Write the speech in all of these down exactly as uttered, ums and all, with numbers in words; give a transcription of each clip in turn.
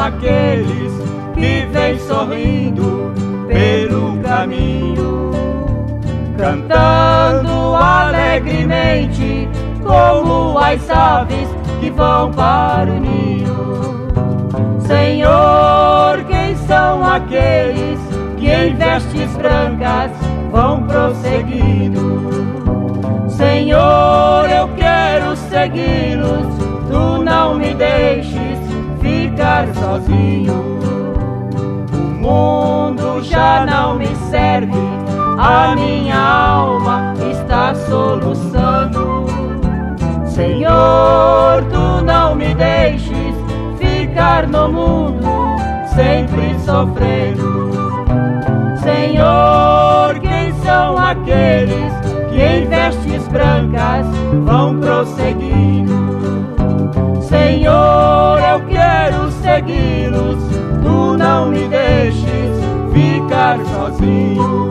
aqueles que vêm sorrindo pelo caminho, cantando alegremente como as aves que vão para o ninho. Senhor, quem são aqueles que em vestes brancas vão prosseguindo? Senhor, eu quero segui-los, tu não me deixes ficar sozinho. O mundo já não me serve, a minha alma está soluçando. Senhor, tu não me deixes ficar no mundo sempre sofrendo. Senhor, quem são aqueles que em vestes brancas vão prosseguindo? Senhor, eu quero segui-los, tu não me deixes ficar sozinho.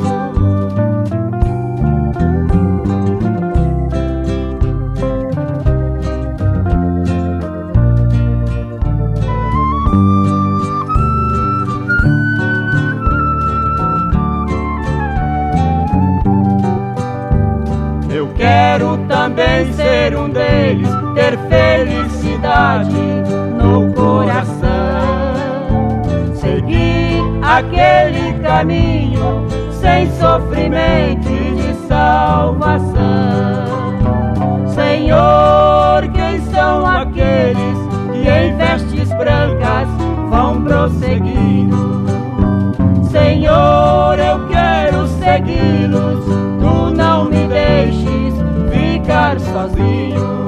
Eu quero também ser um deles, ter felicidade no coração, seguir aquele caminho sem sofrimento e de salvação. Senhor, quem são aqueles que em vestes brancas vão prosseguindo? Senhor, eu quero segui-los, tu não me deixes ficar sozinho.